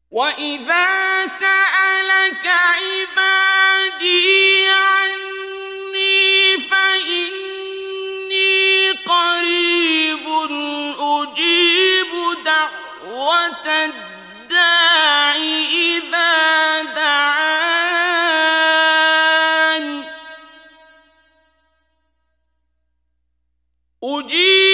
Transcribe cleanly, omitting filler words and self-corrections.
وَإِذَا سَأَلَكَ عِبَادِي عَنِّي فَإِنِّي قَرِيبٌ أُجِيبُ دَعْوَةَ الدَّاعِ إِذَا دَعَانِ